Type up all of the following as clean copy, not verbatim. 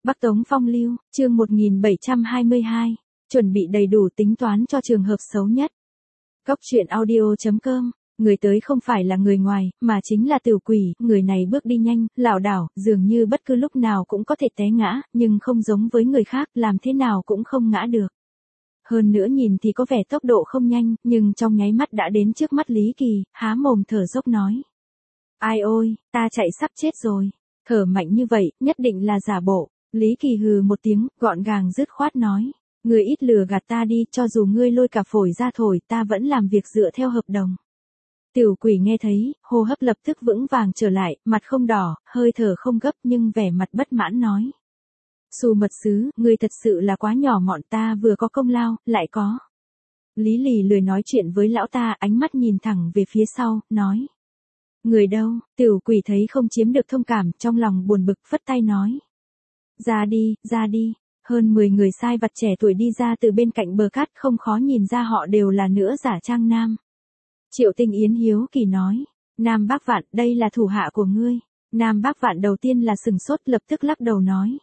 Bắc Tống Phong Lưu, chương 1722, chuẩn bị đầy đủ tính toán cho trường hợp xấu nhất. Cốc truyện audio.com, người tới không phải là người ngoài, mà chính là Tiểu Quỷ, người này bước đi nhanh, lảo đảo, dường như bất cứ lúc nào cũng có thể té ngã, nhưng không giống với người khác, làm thế nào cũng không ngã được. Hơn nữa nhìn thì có vẻ tốc độ không nhanh, nhưng trong nháy mắt đã đến trước mắt Lý Kỳ, há mồm thở dốc nói. Ai ôi, ta chạy sắp chết rồi. Thở mạnh như vậy, nhất định là giả bộ. Lý Kỳ hừ một tiếng, gọn gàng dứt khoát nói. Ngươi ít lừa gạt ta đi, cho dù ngươi lôi cả phổi ra thổi, ta vẫn làm việc dựa theo hợp đồng. Tiểu Quỷ nghe thấy, hô hấp lập tức vững vàng trở lại, mặt không đỏ, hơi thở không gấp nhưng vẻ mặt bất mãn nói. Xu mật sứ, ngươi thật sự là quá nhỏ mọn, ta vừa có công lao, lại có. Lý Lì lười nói chuyện với lão ta, ánh mắt nhìn thẳng về phía sau, nói. Người đâu? Tiểu Quỷ thấy không chiếm được thông cảm, trong lòng buồn bực phất tay nói. Ra đi, ra đi. Hơn 10 người sai vặt trẻ tuổi đi ra từ bên cạnh bờ cát, không khó nhìn ra họ đều là nữ giả trang nam. Triệu Tinh Yến hiếu kỳ nói. Nam Bác Vạn, đây là thủ hạ của ngươi. Nam Bác Vạn đầu tiên là sừng sốt, lập tức lắc đầu nói.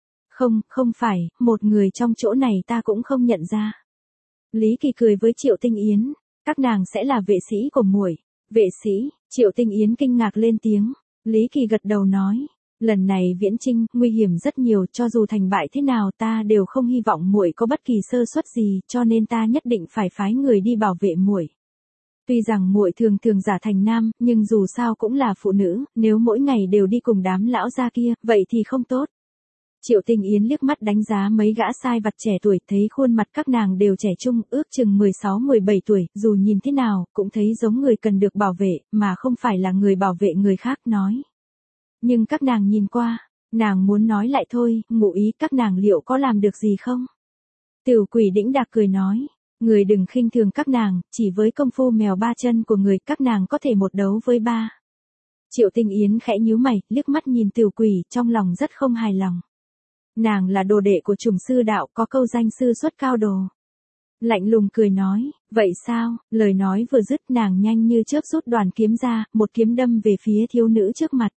Không phải, một người trong chỗ này ta cũng không nhận ra. Lý Kỳ cười với Triệu Tinh Yến. Các nàng sẽ là vệ sĩ của muội. Vệ sĩ? Triệu Tinh Yến kinh ngạc lên tiếng. Lý Kỳ gật đầu nói. Lần này viễn chinh, nguy hiểm rất nhiều, cho dù thành bại thế nào ta đều không hy vọng muội có bất kỳ sơ suất gì, cho nên ta nhất định phải phái người đi bảo vệ muội. Tuy rằng muội thường thường giả thành nam, nhưng dù sao cũng là phụ nữ, nếu mỗi ngày đều đi cùng đám lão gia kia, vậy thì không tốt. Triệu Tinh Yến liếc mắt đánh giá mấy gã sai vặt trẻ tuổi, thấy khuôn mặt các nàng đều trẻ trung, ước chừng 16-17 tuổi, dù nhìn thế nào, cũng thấy giống người cần được bảo vệ, mà không phải là người bảo vệ người khác, nói. Nhưng các nàng nhìn qua, nàng muốn nói lại thôi, ngụ ý các nàng liệu có làm được gì không? Tiểu Quỷ đĩnh đạc cười nói, người đừng khinh thường các nàng, chỉ với công phu mèo ba chân của người, các nàng có thể một đấu với ba. Triệu Tinh Yến khẽ nhíu mày, liếc mắt nhìn Tiểu Quỷ, trong lòng rất không hài lòng. Nàng là đồ đệ của Trùng sư đạo, có câu danh sư xuất cao đồ. Lạnh lùng cười nói, vậy sao? Lời nói vừa dứt, nàng nhanh như chớp rút đoàn kiếm ra, một kiếm đâm về phía thiếu nữ trước mặt.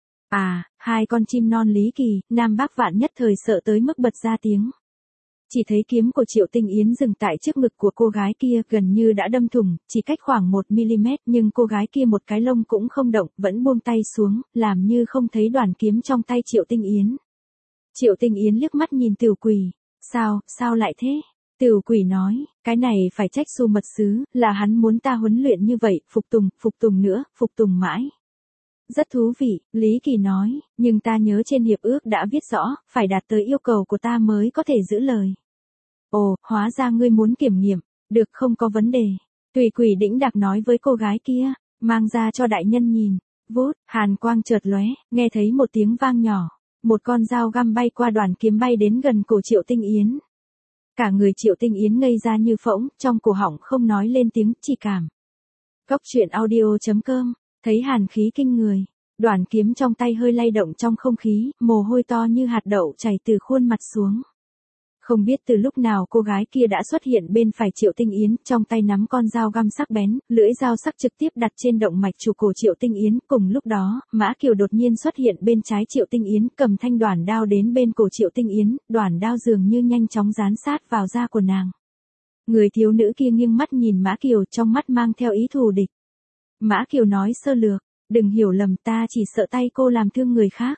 Hai con chim non Lý Kỳ, Nam Bác Vạn nhất thời sợ tới mức bật ra tiếng. Chỉ thấy kiếm của Triệu Tinh Yến dừng tại trước ngực của cô gái kia, gần như đã đâm thủng, chỉ cách khoảng 1mm, nhưng cô gái kia một cái lông cũng không động, vẫn buông tay xuống, làm như không thấy đoàn kiếm trong tay Triệu Tinh Yến. Triệu Tinh Yến liếc mắt nhìn Tiểu Quỷ. Sao lại thế? Tiểu Quỷ nói, cái này phải trách Xu mật sứ, là hắn muốn ta huấn luyện như vậy, phục tùng nữa, phục tùng mãi. Rất thú vị, Lý Kỳ nói, nhưng ta nhớ trên hiệp ước đã viết rõ, phải đạt tới yêu cầu của ta mới có thể giữ lời. Ồ, hóa ra ngươi muốn kiểm nghiệm, được, không có vấn đề. Tùy Quỷ đĩnh đạc nói với cô gái kia, mang ra cho đại nhân nhìn. Vút, hàn quang chợt lóe, nghe thấy một tiếng vang nhỏ. Một con dao găm bay qua đoàn kiếm bay đến gần cổ Triệu Tinh Yến. Cả người Triệu Tinh Yến ngây ra như phỗng, trong cổ họng không nói lên tiếng, chỉ cảm. Cốc truyện audio.com, thấy hàn khí kinh người. Đoàn kiếm trong tay hơi lay động trong không khí, mồ hôi to như hạt đậu chảy từ khuôn mặt xuống. Không biết từ lúc nào cô gái kia đã xuất hiện bên phải Triệu Tinh Yến, trong tay nắm con dao găm sắc bén, lưỡi dao sắc trực tiếp đặt trên động mạch chủ cổ Triệu Tinh Yến. Cùng lúc đó, Mã Kiều đột nhiên xuất hiện bên trái Triệu Tinh Yến, cầm thanh đoản đao đến bên cổ Triệu Tinh Yến, đoản đao dường như nhanh chóng dán sát vào da của nàng. Người thiếu nữ kia nghiêng mắt nhìn Mã Kiều, trong mắt mang theo ý thù địch. Mã Kiều nói sơ lược, đừng hiểu lầm, ta chỉ sợ tay cô làm thương người khác.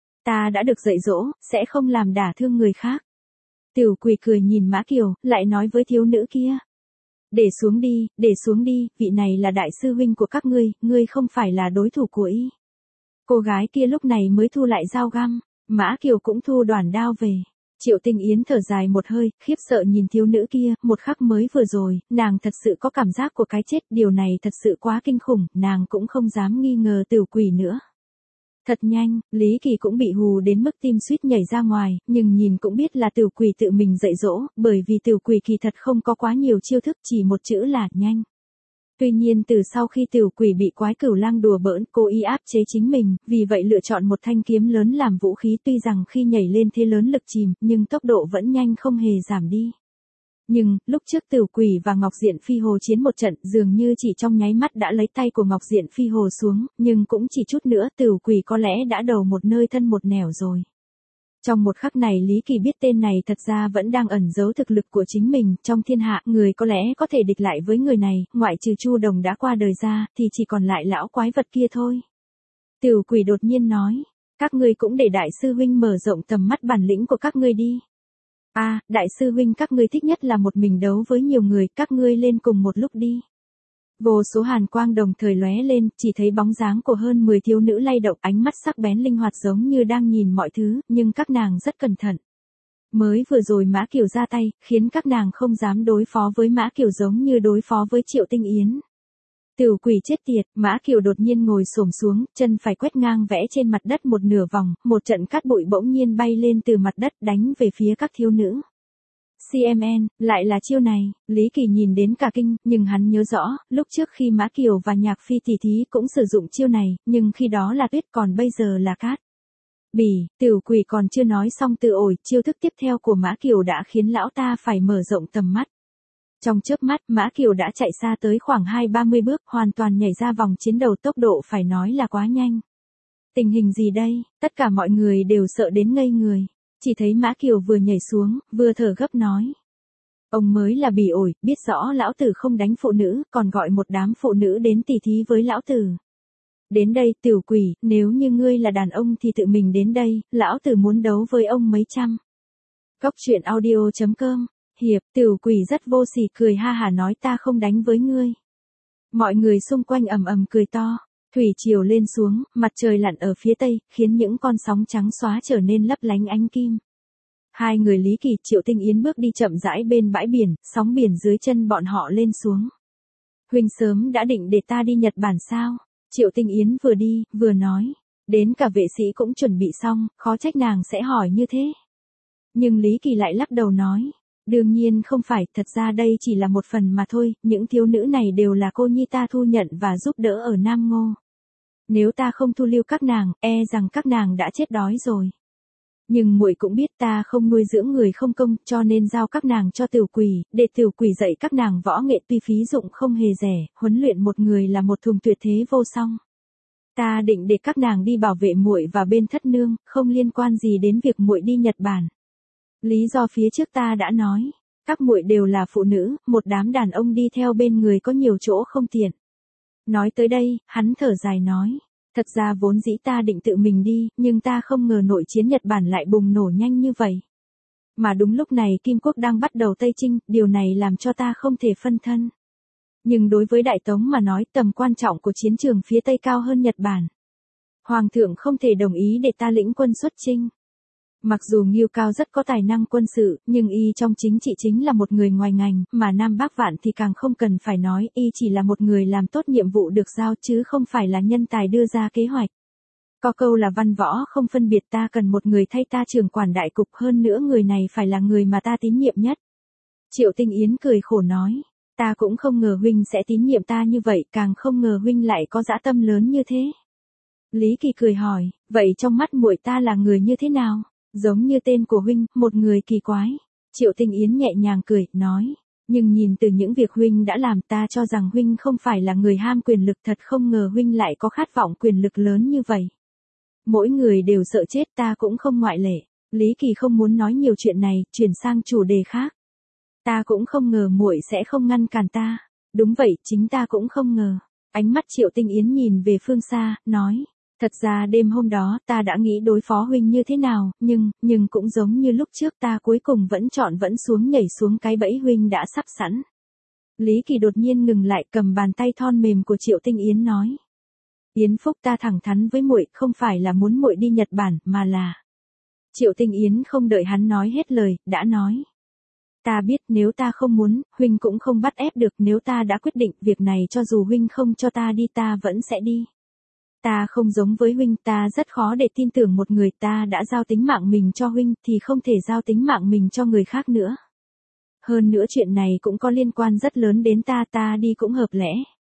Ta đã được dạy dỗ, sẽ không làm đả thương người khác. Tiểu Quỷ cười nhìn Mã Kiều, lại nói với thiếu nữ kia. Để xuống đi, vị này là đại sư huynh của các ngươi không phải là đối thủ của y. Cô gái kia lúc này mới thu lại dao găm, Mã Kiều cũng thu đoản đao về. Triệu Tinh Yến thở dài một hơi, khiếp sợ nhìn thiếu nữ kia, một khắc mới vừa rồi, nàng thật sự có cảm giác của cái chết, điều này thật sự quá kinh khủng, nàng cũng không dám nghi ngờ Tiểu Quỷ nữa. Thật nhanh, Lý Kỳ cũng bị hù đến mức tim suýt nhảy ra ngoài, nhưng nhìn cũng biết là Tiểu Quỷ tự mình dạy dỗ, bởi vì Tiểu Quỷ kỳ thật không có quá nhiều chiêu thức, chỉ một chữ là nhanh. Tuy nhiên từ sau khi Tiểu Quỷ bị quái cửu lang đùa bỡn, cô ý áp chế chính mình, vì vậy lựa chọn một thanh kiếm lớn làm vũ khí, tuy rằng khi nhảy lên thế lớn lực chìm, nhưng tốc độ vẫn nhanh không hề giảm đi. Nhưng, lúc trước Tiểu Quỷ và Ngọc Diện Phi Hồ chiến một trận, dường như chỉ trong nháy mắt đã lấy tay của Ngọc Diện Phi Hồ xuống, nhưng cũng chỉ chút nữa Tiểu Quỷ có lẽ đã đầu một nơi thân một nẻo rồi. Trong một khắc này Lý Kỳ biết tên này thật ra vẫn đang ẩn giấu thực lực của chính mình, trong thiên hạ, người có lẽ có thể địch lại với người này, ngoại trừ Chu Đồng đã qua đời ra, thì chỉ còn lại lão quái vật kia thôi. Tiểu quỷ đột nhiên nói, các ngươi cũng để đại sư huynh mở rộng tầm mắt bản lĩnh của các ngươi đi. Đại sư huynh các ngươi thích nhất là một mình đấu với nhiều người, các ngươi lên cùng một lúc đi. Vô số hàn quang đồng thời lóe lên, chỉ thấy bóng dáng của hơn 10 thiếu nữ lay động, ánh mắt sắc bén linh hoạt giống như đang nhìn mọi thứ, nhưng các nàng rất cẩn thận. Mới vừa rồi Mã Kiều ra tay, khiến các nàng không dám đối phó với Mã Kiều giống như đối phó với Triệu Tinh Yến. Tiểu quỷ chết tiệt, Mã Kiều đột nhiên ngồi xổm xuống, chân phải quét ngang vẽ trên mặt đất một nửa vòng, một trận cát bụi bỗng nhiên bay lên từ mặt đất đánh về phía các thiếu nữ. CMN, lại là chiêu này, Lý Kỳ nhìn đến cả kinh, nhưng hắn nhớ rõ, lúc trước khi Mã Kiều và Nhạc Phi tỷ thí cũng sử dụng chiêu này, nhưng khi đó là tuyết còn bây giờ là cát. Tiểu quỷ còn chưa nói xong tự ổi, chiêu thức tiếp theo của Mã Kiều đã khiến lão ta phải mở rộng tầm mắt. Trong chớp mắt, Mã Kiều đã chạy xa tới khoảng 20-30 bước, hoàn toàn nhảy ra vòng chiến đầu, tốc độ phải nói là quá nhanh. Tình hình gì đây, tất cả mọi người đều sợ đến ngây người. Chỉ thấy Mã Kiều vừa nhảy xuống, vừa thở gấp nói. Ông mới là bỉ ổi, biết rõ lão tử không đánh phụ nữ, còn gọi một đám phụ nữ đến tỉ thí với lão tử. Đến đây, tiểu quỷ, nếu như ngươi là đàn ông thì tự mình đến đây, lão tử muốn đấu với ông mấy trăm. Cốc truyện audio.com, hiệp, tiểu quỷ rất vô sỉ cười ha hả nói ta không đánh với ngươi. Mọi người xung quanh ầm ầm cười to. Thủy triều lên xuống, mặt trời lặn ở phía tây, khiến những con sóng trắng xóa trở nên lấp lánh ánh kim. Hai người Lý Kỳ, Triệu Tinh Yến bước đi chậm rãi bên bãi biển, sóng biển dưới chân bọn họ lên xuống. Huynh sớm đã định để ta đi Nhật Bản sao? Triệu Tinh Yến vừa đi, vừa nói. Đến cả vệ sĩ cũng chuẩn bị xong, khó trách nàng sẽ hỏi như thế. Nhưng Lý Kỳ lại lắc đầu nói. Đương nhiên không phải, thật ra đây chỉ là một phần mà thôi, những thiếu nữ này đều là cô nhi ta thu nhận và giúp đỡ ở Nam Ngô. Nếu ta không thu lưu các nàng, e rằng các nàng đã chết đói rồi. Nhưng muội cũng biết ta không nuôi dưỡng người không công, cho nên giao các nàng cho tiểu quỷ, để tiểu quỷ dạy các nàng võ nghệ tuy phí dụng không hề rẻ, huấn luyện một người là một thùng tuyệt thế vô song. Ta định để các nàng đi bảo vệ muội và bên thất nương, không liên quan gì đến việc muội đi Nhật Bản. Lý do phía trước ta đã nói, các muội đều là phụ nữ, một đám đàn ông đi theo bên người có nhiều chỗ không tiện. Nói tới đây, hắn thở dài nói, thật ra vốn dĩ ta định tự mình đi, nhưng ta không ngờ nội chiến Nhật Bản lại bùng nổ nhanh như vậy. Mà đúng lúc này Kim Quốc đang bắt đầu Tây Chinh, điều này làm cho ta không thể phân thân. Nhưng đối với Đại Tống mà nói tầm quan trọng của chiến trường phía Tây cao hơn Nhật Bản. Hoàng thượng không thể đồng ý để ta lĩnh quân xuất chinh. Mặc dù Ngưu Cao rất có tài năng quân sự, nhưng y trong chính trị chính là một người ngoài ngành, mà Nam Bắc Vạn thì càng không cần phải nói, y chỉ là một người làm tốt nhiệm vụ được giao chứ không phải là nhân tài đưa ra kế hoạch. Có câu là văn võ không phân biệt, ta cần một người thay ta trưởng quản đại cục, hơn nữa người này phải là người mà ta tín nhiệm nhất. Triệu Tinh Yến cười khổ nói, ta cũng không ngờ huynh sẽ tín nhiệm ta như vậy, càng không ngờ huynh lại có dã tâm lớn như thế. Lý Kỳ cười hỏi, vậy trong mắt muội ta là người như thế nào? Giống như tên của huynh, một người kỳ quái. Triệu Tinh Yến nhẹ nhàng cười, nói, nhưng nhìn từ những việc huynh đã làm ta cho rằng huynh không phải là người ham quyền lực, thật không ngờ huynh lại có khát vọng quyền lực lớn như vậy. Mỗi người đều sợ chết, ta cũng không ngoại lệ. Lý Kỳ không muốn nói nhiều chuyện này, chuyển sang chủ đề khác. Ta cũng không ngờ muội sẽ không ngăn cản ta. Đúng vậy, chính ta cũng không ngờ. Ánh mắt Triệu Tinh Yến nhìn về phương xa, nói. Thật ra đêm hôm đó ta đã nghĩ đối phó huynh như thế nào, nhưng cũng giống như lúc trước ta cuối cùng vẫn xuống nhảy xuống cái bẫy huynh đã sắp sẵn. Lý Kỳ đột nhiên ngừng lại, cầm bàn tay thon mềm của Triệu Tinh Yến nói. Yến Phúc, ta thẳng thắn với muội, không phải là muốn muội đi Nhật Bản, mà là. Triệu Tinh Yến không đợi hắn nói hết lời, đã nói. Ta biết nếu ta không muốn, huynh cũng không bắt ép được, nếu ta đã quyết định việc này cho dù huynh không cho ta đi ta vẫn sẽ đi. Ta không giống với huynh, ta rất khó để tin tưởng một người, ta đã giao tính mạng mình cho huynh thì không thể giao tính mạng mình cho người khác nữa. Hơn nữa chuyện này cũng có liên quan rất lớn đến ta đi cũng hợp lẽ.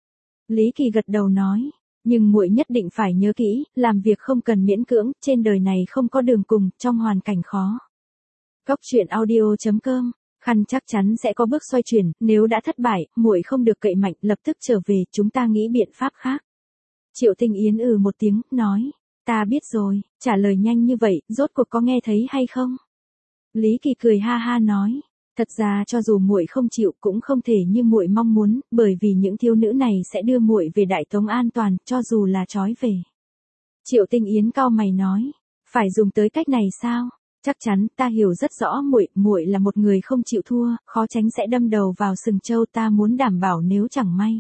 Lý Kỳ gật đầu nói, nhưng muội nhất định phải nhớ kỹ, làm việc không cần miễn cưỡng, trên đời này không có đường cùng, trong hoàn cảnh khó. Cốc truyện audio.com, khăn chắc chắn sẽ có bước xoay chuyển, nếu đã thất bại, muội không được cậy mạnh, lập tức trở về, chúng ta nghĩ biện pháp khác. Triệu Tinh Yến một tiếng, nói. Ta biết rồi, trả lời nhanh như vậy, rốt cuộc có nghe thấy hay không? Lý Kỳ cười ha ha nói, thật ra cho dù muội không chịu cũng không thể như muội mong muốn, bởi vì những thiếu nữ này sẽ đưa muội về Đại Tống an toàn, cho dù là trói về. Triệu Tinh Yến cau mày nói, phải dùng tới cách này sao? Chắc chắn, ta hiểu rất rõ muội là một người không chịu thua, khó tránh sẽ đâm đầu vào sừng trâu, ta muốn đảm bảo nếu chẳng may.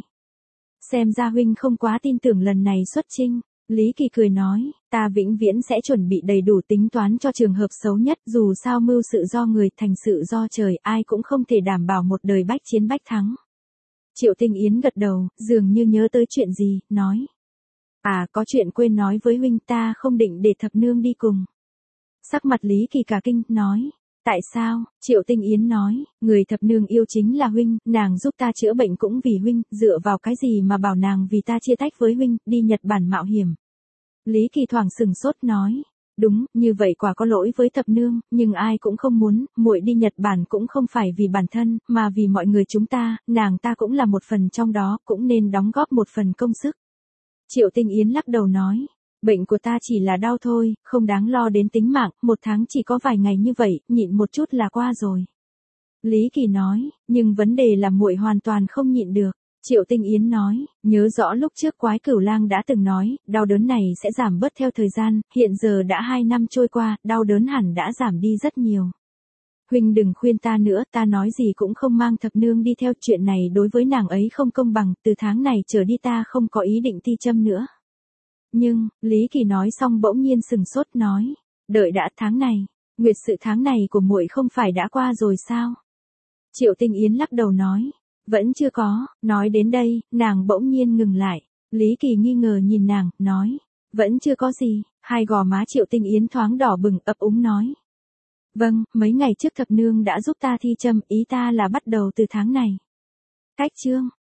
Xem ra huynh không quá tin tưởng lần này xuất chinh. Lý Kỳ cười nói, ta vĩnh viễn sẽ chuẩn bị đầy đủ tính toán cho trường hợp xấu nhất, dù sao mưu sự do người, thành sự do trời, ai cũng không thể đảm bảo một đời bách chiến bách thắng. Triệu Tinh Yến gật đầu, dường như nhớ tới chuyện gì, nói. À, có chuyện quên nói với huynh, ta không định để thập nương đi cùng. Sắc mặt Lý Kỳ cả kinh, nói. Tại sao? Triệu Tinh Yến nói, người thập nương yêu chính là huynh, nàng giúp ta chữa bệnh cũng vì huynh, dựa vào cái gì mà bảo nàng vì ta chia tách với huynh, đi Nhật Bản mạo hiểm. Lý Kỳ thoảng sừng sốt nói, đúng, như vậy quả có lỗi với thập nương, nhưng ai cũng không muốn, muội đi Nhật Bản cũng không phải vì bản thân, mà vì mọi người chúng ta, nàng ta cũng là một phần trong đó, cũng nên đóng góp một phần công sức. Triệu Tinh Yến lắc đầu nói. Bệnh của ta chỉ là đau thôi, không đáng lo đến tính mạng, 1 tháng chỉ có vài ngày như vậy, nhịn một chút là qua rồi. Lý Kỳ nói, nhưng vấn đề là muội hoàn toàn không nhịn được. Triệu Tinh Yến nói, nhớ rõ lúc trước Quái Cửu Lang đã từng nói, đau đớn này sẽ giảm bớt theo thời gian, hiện giờ đã 2 năm trôi qua, đau đớn hẳn đã giảm đi rất nhiều. Huynh đừng khuyên ta nữa, ta nói gì cũng không mang thập nương đi theo, chuyện này đối với nàng ấy không công bằng, từ tháng này trở đi ta không có ý định thi châm nữa. Nhưng, Lý Kỳ nói xong bỗng nhiên sừng sốt nói, đợi đã, tháng này, nguyệt sự tháng này của muội không phải đã qua rồi sao? Triệu Tinh Yến lắc đầu nói, vẫn chưa có, nói đến đây, nàng bỗng nhiên ngừng lại, Lý Kỳ nghi ngờ nhìn nàng, nói, vẫn chưa có gì, hai gò má Triệu Tinh Yến thoáng đỏ bừng, ấp úng nói. Vâng, mấy ngày trước thập nương đã giúp ta thi châm, ý ta là bắt đầu từ tháng này. Cách chương.